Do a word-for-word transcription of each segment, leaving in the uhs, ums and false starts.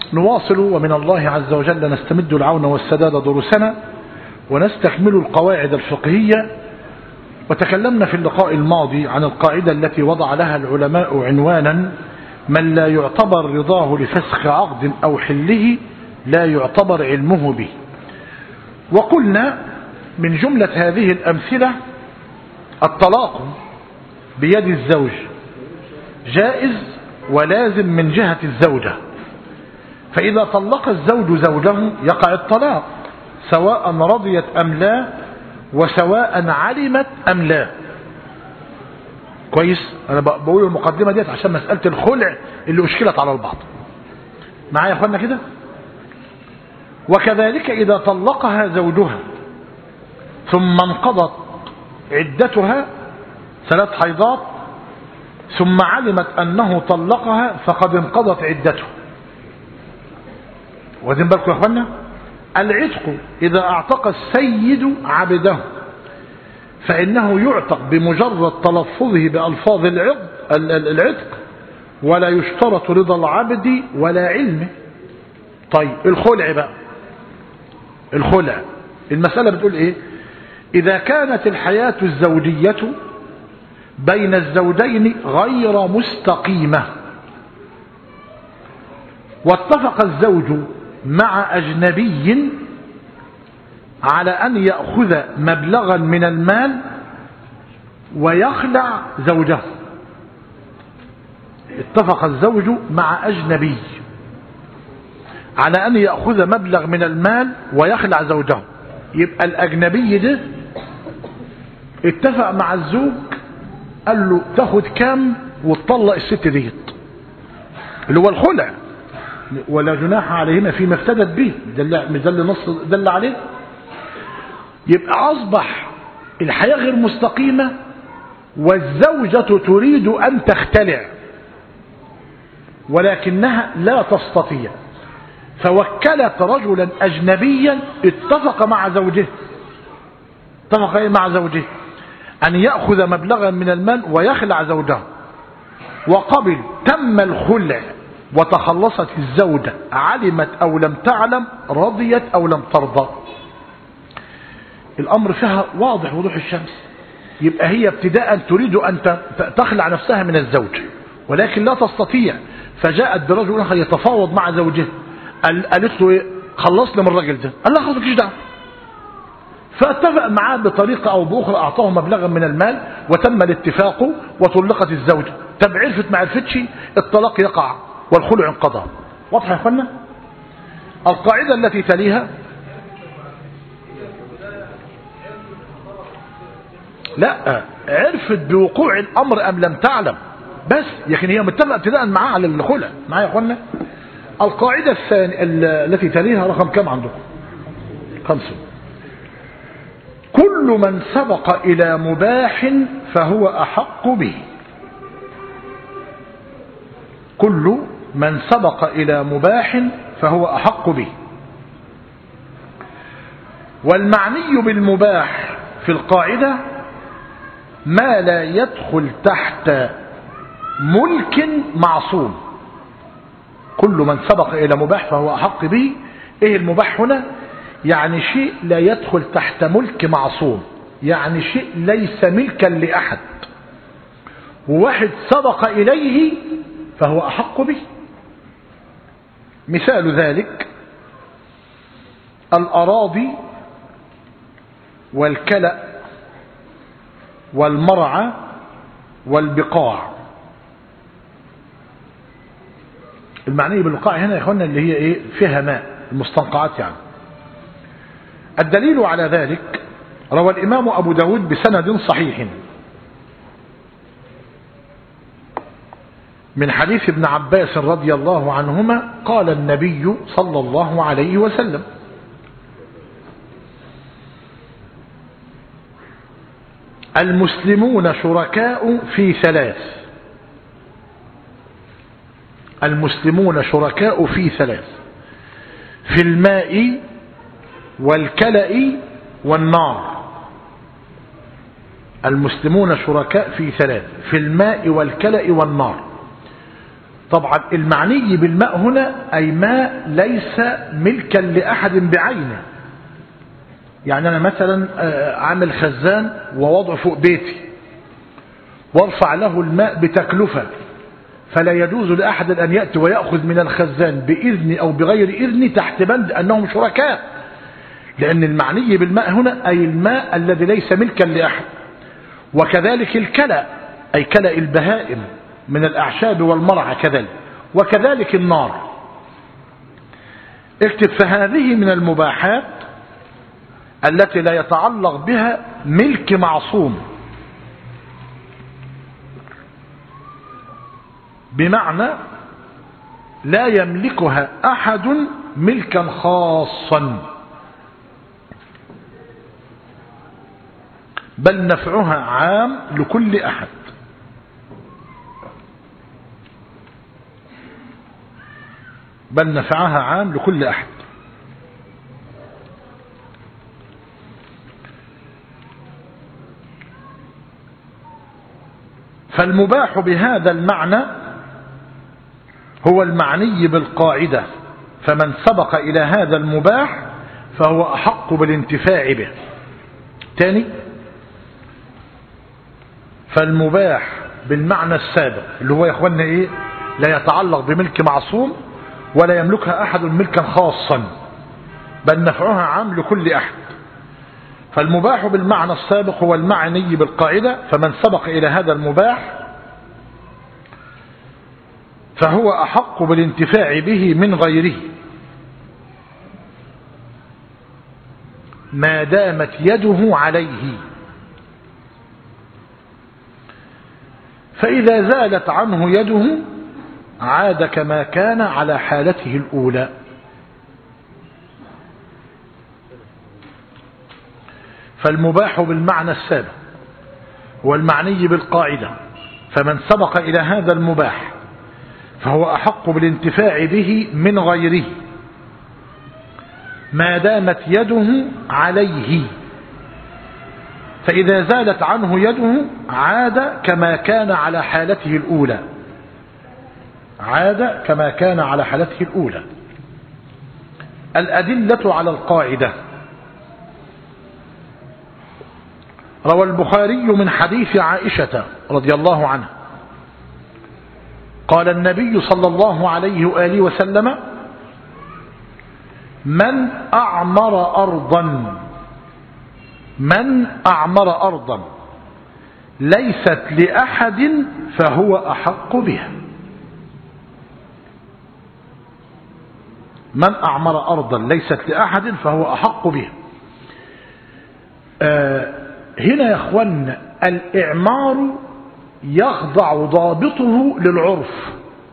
نواصل ومن الله عز وجل نستمد العون والسداد دروسنا ونستكمل القواعد الفقهية. وتكلمنا في اللقاء الماضي عن القاعدة التي وضع لها العلماء عنوانا: من لا يعتبر رضاه لفسخ عقد أو حله لا يعتبر علمه به. وقلنا من جملة هذه الأمثلة الطلاق بيد الزوج جائز ولازم من جهة الزوجة، فإذا طلق الزوج زوجه يقع الطلاق سواء رضيت أم لا وسواء علمت أم لا. كويس؟ أنا بقول المقدمة ديت عشان مسألة الخلع اللي أشكلت على البعض. معايا يا أخوانا كده؟ وكذلك إذا طلقها زوجها ثم انقضت عدتها ثلاث حيضات ثم علمت أنه طلقها فقد انقضت عدته. واخدين بالكم يا أخوانا؟ العتق إذا اعتق السيد عبده فإنه يعتق بمجرد تلفظه بألفاظ العتق ولا يشترط رضا العبد ولا علمه. طيب الخلع بقى، الخلع المسألة بتقول ايه؟ إذا كانت الحياة الزوجية بين الزوجين غير مستقيمة واتفق الزوج مع أجنبي على أن يأخذ مبلغا من المال ويخلع زوجه. اتفق الزوج مع أجنبي على أن يأخذ مبلغ من المال ويخلع زوجه، يبقى الأجنبي ده اتفق مع الزوج قال له تاخد كام وتطلق الست ديت، اللي هو الخلع، ولا جناح عليهما فيما افتدت به، مش ده اللي نص دل عليه. يبقى أصبح الحياة غير مستقيمة والزوجة تريد أن تختلع ولكنها لا تستطيع، فوكلت رجلا أجنبيا اتفق مع زوجه اتفق مع زوجه أن يأخذ مبلغا من المال ويخلع زوجه، وقبل تم الخلع وتخلصت الزوجة علمت أو لم تعلم، رضيت أو لم ترضى. الأمر فيها واضح وضوح الشمس. يبقى هي ابتداء تريد أن تخلع نفسها من الزوج ولكن لا تستطيع، فجاءت برجل آخر يتفاوض مع زوجه، قالت له ايه؟ خلصنا من الراجل ده. قال لا خلاص مالكيش دعوه. فاتفق معاه بطريقه او باخرى، اعطاه مبلغا من المال وتم الاتفاق وطلقت الزوجه. طب عرفت ما عرفتش، الطلاق يقع والخلع انقضى. واضح يا اخوانا؟ القاعده التي تليها لا عرفت بوقوع الامر ام لم تعلم بس، لكن هي متفقه ابتداء معاه على الخلع. معايا يا اخوانا؟ القاعدة الثانية التي تليها رقم كم عندكم؟ خمسة. كل من سبق إلى مباح فهو أحق به. كل من سبق إلى مباح فهو أحق به. والمعني بالمباح في القاعدة ما لا يدخل تحت ملك معصوم. كل من سبق إلى مباح فهو أحق به. إيه المباح هنا؟ يعني شيء لا يدخل تحت ملك معصوم، يعني شيء ليس ملكا لأحد، وواحد سبق إليه فهو أحق به. مثال ذلك الأراضي والكلأ والمرعى والبقاع. المعنية بالبقاع هنا يا اخوانا اللي هي ايه؟ فيها ماء، المستنقعات يعني. الدليل على ذلك روى الإمام أبو داود بسند صحيح من حديث ابن عباس رضي الله عنهما قال النبي صلى الله عليه وسلم: المسلمون شركاء في ثلاث. المسلمون شركاء في ثلاث: في الماء والكلأ والنار. المسلمون شركاء في ثلاث: في الماء والكلأ والنار. طبعا المعني بالماء هنا أي ماء ليس ملكا لأحد بعينه. يعني أنا مثلا عامل خزان ووضع فوق بيتي وارفع له الماء بتكلفة، فلا يجوز لأحد أن يأتي ويأخذ من الخزان بإذن أو بغير إذن تحت بند أنهم شركاء، لأن المعني بالماء هنا أي الماء الذي ليس ملكا لأحد. وكذلك الكلى أي كلى البهائم من الأعشاب والمرعى كذلك، وكذلك النار. اكتب فهذه من المباحات التي لا يتعلق بها ملك معصوم، بمعنى لا يملكها أحد ملكا خاصا، بل نفعها عام لكل أحد. بل نفعها عام لكل أحد. فالمباح بهذا المعنى هو المعني بالقاعدة، فمن سبق إلى هذا المباح فهو أحق بالانتفاع به. تاني، فالمباح بالمعنى السابق اللي هو يا اخوانا ايه؟ لا يتعلق بملك معصوم ولا يملكها أحد ملكا خاصا، بل نفعها عام لكل أحد. فالمباح بالمعنى السابق هو المعني بالقاعدة، فمن سبق إلى هذا المباح فهو أحق بالانتفاع به من غيره ما دامت يده عليه، فإذا زالت عنه يده عاد كما كان على حالته الأولى. فالمباح بالمعنى السابق هو المعني بالقاعدة، فمن سبق إلى هذا المباح فهو أحق بالانتفاع به من غيره ما دامت يده عليه، فإذا زالت عنه يده عاد كما كان على حالته الأولى. عاد كما كان على حالته الأولى. الأدلة على القاعدة: روى البخاري من حديث عائشة رضي الله عنها قال النبي صلى الله عليه وآله وسلم: من أعمر أرضا من أعمر أرضا ليست لأحد فهو أحق بها. من أعمر أرضا ليست لأحد فهو أحق بها. آه هنا يا أخوان الإعمار يخضع ضابطه للعرف.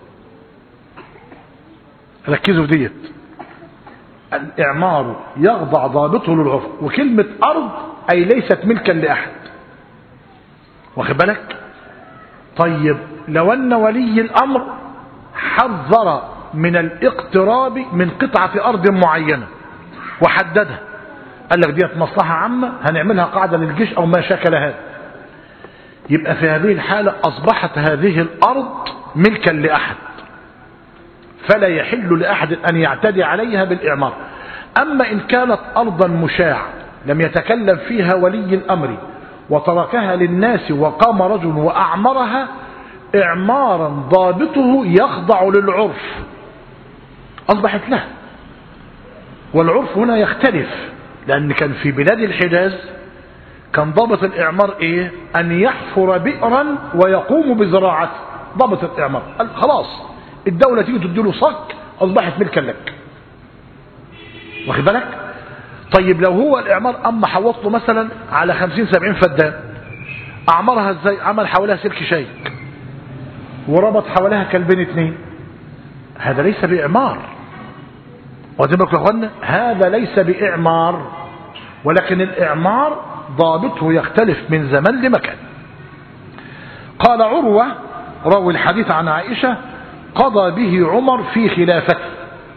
ركزوا في ديت، الإعمار يخضع ضابطه للعرف، وكلمة أرض أي ليست ملكا لأحد. واخد بالك؟ طيب لو أن ولي الأمر حذر من الاقتراب من قطعة أرض معينة وحددها، قال لك ديت مصلحة عامة هنعملها قاعدة للجيش أو ما شاكل هذا، يبقى في هذه الحالة أصبحت هذه الأرض ملكا لأحد، فلا يحل لأحد أن يعتدي عليها بالإعمار. أما إن كانت أرضا مشاع لم يتكلم فيها ولي الأمر وتركها للناس وقام رجل وأعمرها إعمارا ضابطه يخضع للعرف، أصبحت له. والعرف هنا يختلف، لأن كان في بلاد الحجاز كان ضابط الإعمار إيه؟ أن يحفر بئرا ويقوم بزراعته، ضابط الإعمار قال خلاص الدولة تيجي تديله صك أصبحت ملكا لك. واخد بالك؟ طيب لو هو الإعمار أما حوط له مثلا على خمسين سبعين فدان، أعمرها إزاي؟ عمل حواليها سلك شيك وربط حواليها كلبين اتنين، هذا ليس بإعمار. واخدين بالكم يا اخوانا؟ هذا ليس بإعمار، ولكن الإعمار ضابطه يختلف من زمن لمكان. قال عروة راوي الحديث عن عائشة: قضى به عمر في خلافته.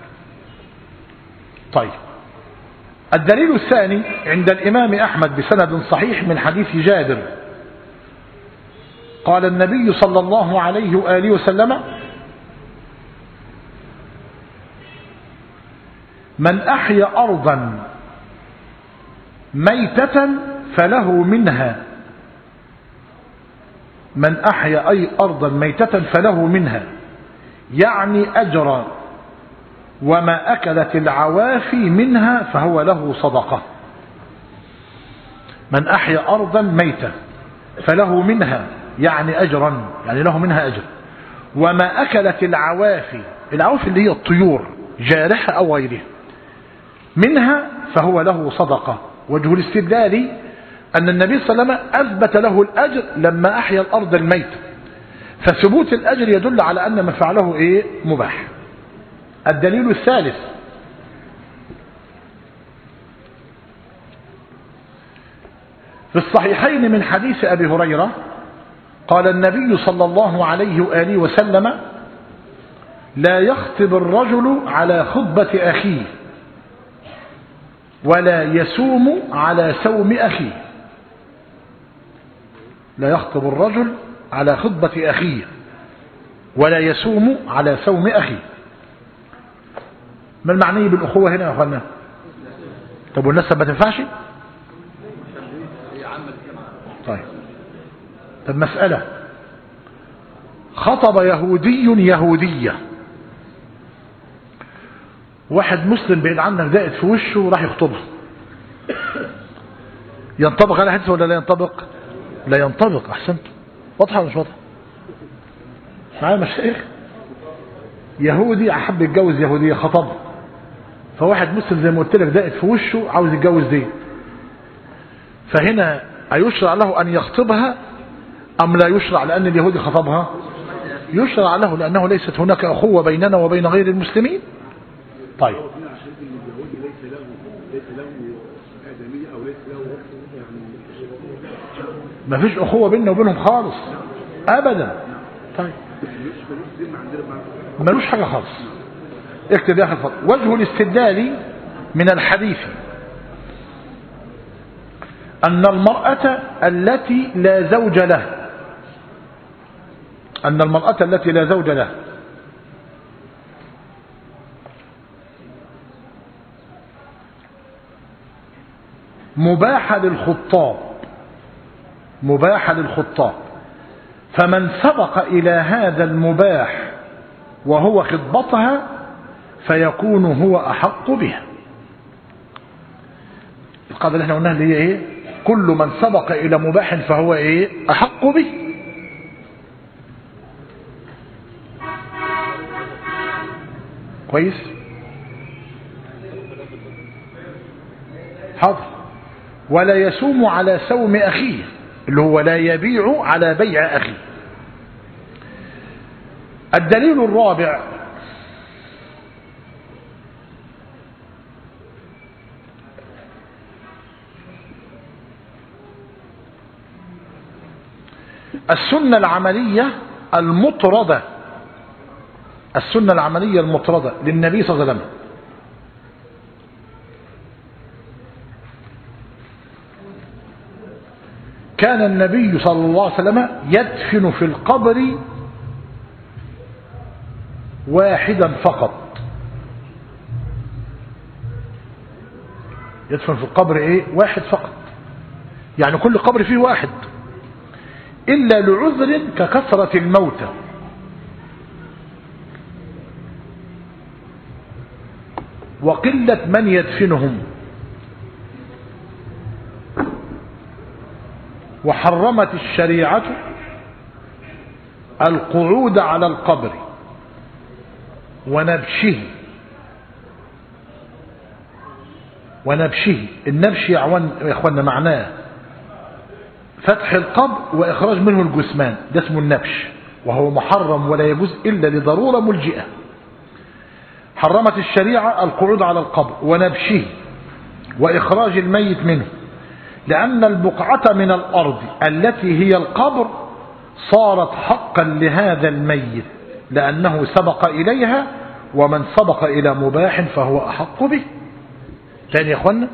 طيب الدليل الثاني عند الإمام أحمد بسند صحيح من حديث جابر قال النبي صلى الله عليه وآله وسلم: من أحيا أرضا ميتة فله منها من أحيا أي أرضا ميتة فله منها يعني أجرا، وما أكلت العوافي منها فهو له صدقة. من أحيا أرضا ميتة فله منها يعني أجرا، يعني له منها أجر. وما أكلت العوافي، العوافي اللي هي الطيور جارحة أو غيرها، منها فهو له صدقة. وجه الاستدلال أن النبي صلى الله عليه وسلم أثبت له الأجر لما أحيا الأرض الميتة، فثبوت الأجر يدل على أن ما فعله إيه؟ مباح. الدليل الثالث في الصحيحين من حديث أبي هريرة قال النبي صلى الله عليه وآله وسلم: لا يخطب الرجل على خطبة أخيه ولا يسوم على سوم أخيه. لا يخطب الرجل على خطبة أخيه ولا يسوم على سوم أخيه. ما المعني بالأخوة هنا يا أخوانا؟ طب والنسب ما تنفعش؟ طيب طب مسألة، خطب يهودي يهودية، واحد مسلم بعيد عنك دقت في وشه وراح يخطبها، ينطبق على حدث ولا لا ينطبق؟ لا ينطبق. أحسنت. واضحة ولا مش واضحة؟ معايا مشايخ؟ يهودي أحب يتجوز يهودية خطب، فواحد مسلم زي ما قلت لك دقت في وشه عاوز يتجوز دي، فهنا أيشرع له أن يخطبها أم لا يشرع لأن اليهودي خطبها؟ يشرع له لأنه ليست هناك أخوة بيننا وبين غير المسلمين. طيب ما فيش أخوة بيننا وبينهم خالص أبدا. طيب ملوش حاجة خالص. اكتب يا أخي الفضل. وجه الاستدلال من الحديث أن المرأة التي لا زوج لها أن المرأة التي لا زوج لها مباحة للخطاب مباحة للخطاب فمن سبق إلى هذا المباح وهو خطبتها فيكون هو أحق بها. القاعدة اللي احنا قلناها اللي هي ايه؟ كل من سبق إلى مباح فهو ايه؟ أحق به. كويس؟ حاضر. ولا يسوم على سوم أخيه اللي هو لا يبيع على بيع أخيه. الدليل الرابع السنة العملية المطردة السنة العملية المطردة للنبي صلى الله عليه وسلم. كان النبي صلى الله عليه وسلم يدفن في القبر واحدا فقط. يدفن في القبر ايه؟ واحد فقط، يعني كل قبر فيه واحد، إلا لعذر ككثرة الموتى. وقلة من يدفنهم. وحرمت الشريعة القعود على القبر ونبشه ونبشه النبش يا اخوانا معناه فتح القبر وإخراج منه الجثمان، ده اسمه النبش، وهو محرم ولا يجوز إلا لضرورة ملجئة. حرمت الشريعة القعود على القبر ونبشه وإخراج الميت منه، لأن البقعة من الأرض التي هي القبر صارت حقا لهذا الميت لأنه سبق إليها، ومن سبق إلى مباح فهو أحق به. ثاني يا أخوانا،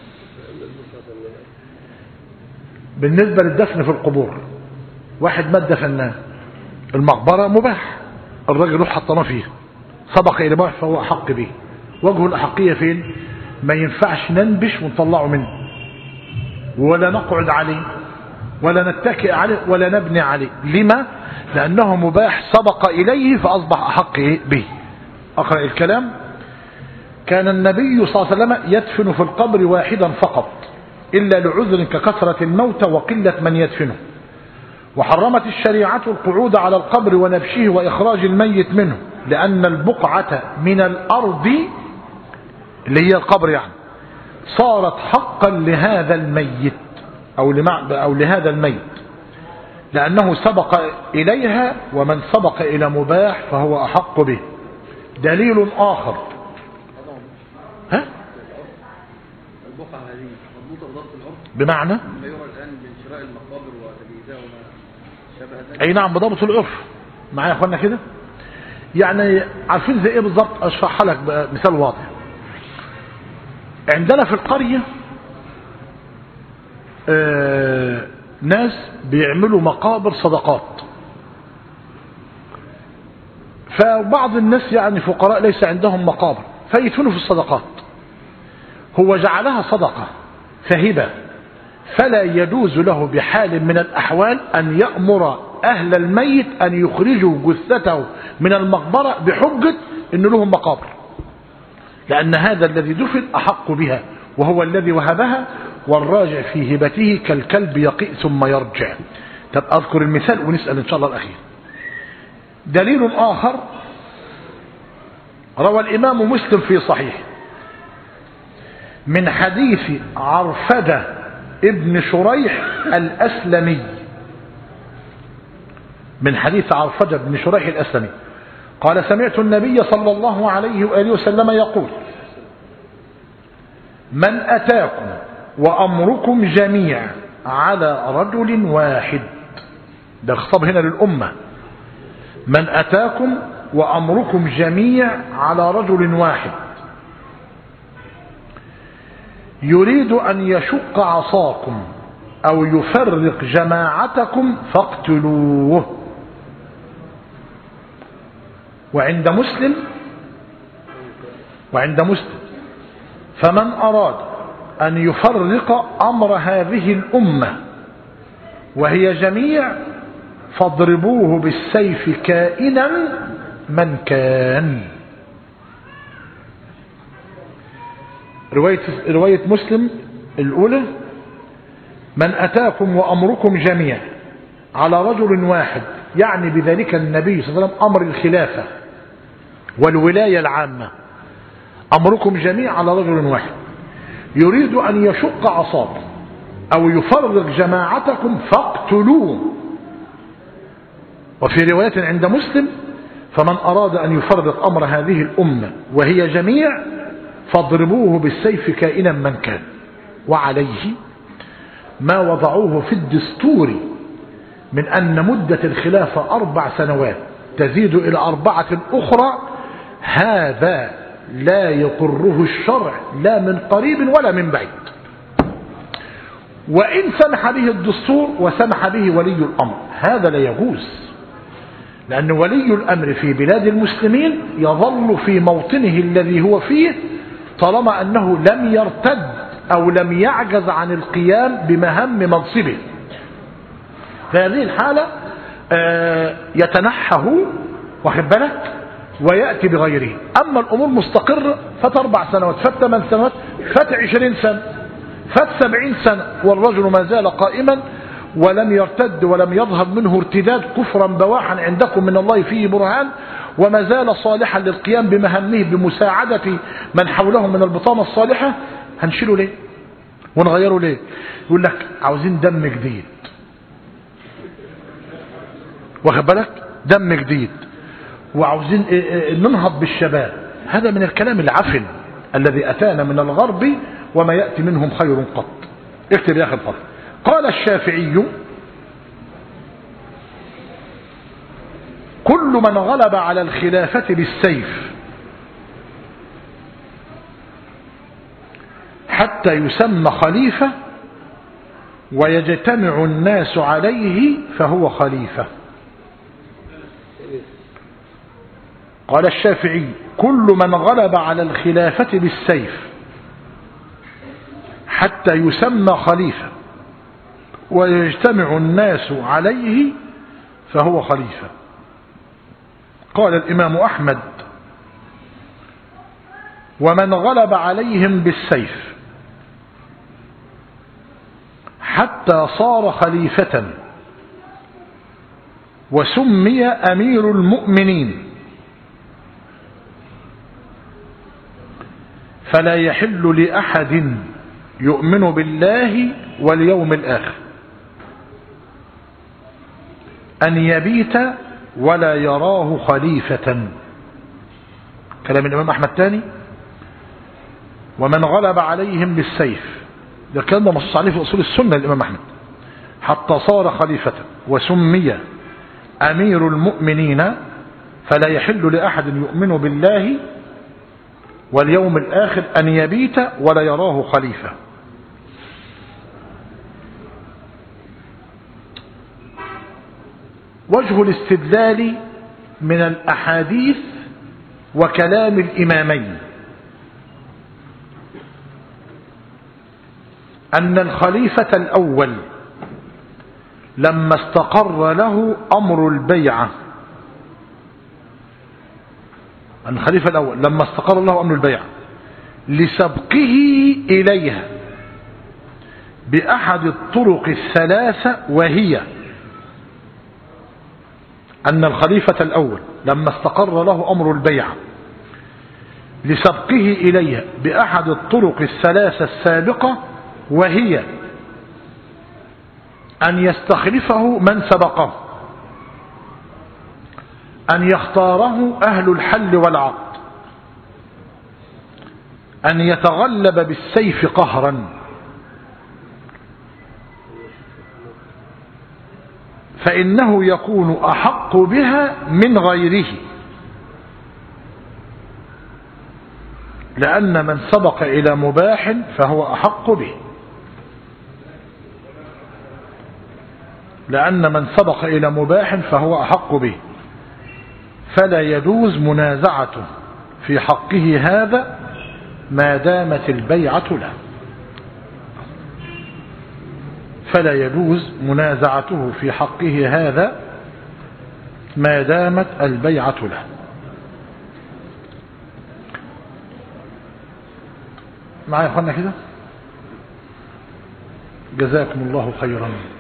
بالنسبة للدفن في القبور، واحد مات دفناه، المقبرة مباح، الراجل روح حطنا فيه، سبق إلى مباح فهو أحق به. وجه الأحقية فين؟ ما ينفعش ننبش ونطلعه منه، ولا نقعد عليه، ولا نتكئ عليه، ولا نبني عليه. لما؟ لأنه مباح سبق إليه فأصبح أحق به. أقرأ الكلام. كان النبي صلى الله عليه وسلم يدفن في القبر واحدا فقط إلا لعذر ككثرة الموت وقلة من يدفنه. وحرمت الشريعة القعود على القبر ونبشه وإخراج الميت منه، لأن البقعة من الأرض اللي هي القبر يعني صارت حقا لهذا الميت أو, أو لهذا الميت، لأنه سبق إليها، ومن سبق إلى مباح فهو أحق به. دليل آخر. ها؟ البقعة هذه مضبوطة بضبط العرف، بمعنى ما يرى الآن من شراء المقابر وتجهيزها وما شابه ذلك. أي نعم، بضبط العرف. معايا يا أخوانا كده؟ يعني عارفين زي إيه بالضبط؟ أشرحها لك بمثال واضح. عندنا في القرية آه ناس بيعملوا مقابر صدقات، فبعض الناس يعني فقراء ليس عندهم مقابر فيدفنوا في الصدقات. هو جعلها صدقة فهبة، فلا يجوز له بحال من الأحوال أن يأمر أهل الميت أن يخرجوا جثته من المقبرة بحجة أن لهم مقابر، لأن هذا الذي دفن أحق بها وهو الذي وهبها، والراجع في هبته كالكلب يقيء ثم يرجع. طب أذكر المثال ونسأل إن شاء الله الأخير. دليل آخر. روى الإمام مسلم في صحيح من حديث عرفدة ابن شريح الأسلمي، من حديث عرفدة بن شريح الأسلمي قال: سمعت النبي صلى الله عليه وآله وسلم يقول: من أتاكم وأمركم جميع على رجل واحد. ده الخطاب هنا للأمة. من أتاكم وأمركم جميع على رجل واحد يريد أن يشق عصاكم أو يفرق جماعتكم فاقتلوه. وعند مسلم وعند مسلم فمن أراد أن يفرق أمر هذه الأمة وهي جميع فاضربوه بالسيف كائنا من كان. رواية, رواية مسلم الأولى: من أتاكم وأمركم جميع على رجل واحد، يعني بذلك النبي صلى الله عليه وسلم أمر الخلافة والولاية العامة. أمركم جميع على رجل واحد يريد أن يشق عصاكم أو يفرق جماعتكم فاقتلوه. وفي رواية عند مسلم: فمن أراد أن يفرق أمر هذه الأمة وهي جميع فاضربوه بالسيف كائنا من كان. وعليه ما وضعوه في الدستور من أن مدة الخلافة أربع سنوات تزيد إلى أربعة أخرى، هذا لا يقره الشرع لا من قريب ولا من بعيد، وإن سمح به الدستور وسمح به ولي الأمر هذا لا يجوز، لأن ولي الأمر في بلاد المسلمين يظل في موطنه الذي هو فيه طالما أنه لم يرتد أو لم يعجز عن القيام بمهام منصبه. في هذه الحالة يتنحه واخد بالك ويأتي بغيره. أما الأمور مستقرة فات أربع سنوات، فات ثمان سنوات، فات عشرين سنة، فات سبعين سنة، والرجل ما زال قائما ولم يرتد ولم يظهر منه ارتداد كفرا بواحا عندكم من الله فيه برهان، وما زال صالحا للقيام بمهامه بمساعدة من حوله من البطانة الصالحة، هنشيله ليه ونغيره ليه؟ يقول لك عاوزين دم جديد، واخد بالك، دم جديد، وعاوزين ننهض بالشباب. هذا من الكلام العفن الذي أتانا من الغرب وما يأتي منهم خير قط. اكتب يا أخي الفضل. قال الشافعي: كل من غلب على الخلافة بالسيف حتى يسمى خليفة ويجتمع الناس عليه فهو خليفة. قال الشافعي كل من غلب على الخلافة بالسيف حتى يسمى خليفة ويجتمع الناس عليه فهو خليفة. قال الإمام أحمد ومن غلب عليهم بالسيف حتى صار خليفة وسمي أمير المؤمنين فلا يحل لأحد يؤمن بالله واليوم الآخر أن يبيت ولا يراه خليفة. كلام الإمام أحمد تاني ومن غلب عليهم بالسيف، ده كان ده مصوص عليه في أصول السنة الإمام أحمد، حتى صار خليفة وسمي أمير المؤمنين فلا يحل لأحد يؤمن بالله واليوم الآخر أن يبيت ولا يراه خليفة. وجه الاستدلال من الأحاديث وكلام الإمامين أن الخليفة الأول لما استقر له أمر البيعة أن الخليفة الأول لما استقر له أمر البيعة لسبقه إليها بأحد الطرق الثلاثة، وهي أن الخليفة الأول لما استقر له أمر البيعة لسبقه إليها بأحد الطرق الثلاثة السابقة، وهي أن يستخلفه من سبقه، أن يختاره أهل الحل والعقد، أن يتغلب بالسيف قهرا، فإنه يكون أحق بها من غيره، لأن من سبق إلى مباح فهو أحق به، لأن من سبق إلى مباح فهو أحق به، فلا يجوز منازعته في حقه هذا ما دامت البيعة له، فلا يجوز منازعته في حقه هذا ما دامت البيعة له. معايا يا اخوانا كده؟ جزاكم الله خيرا.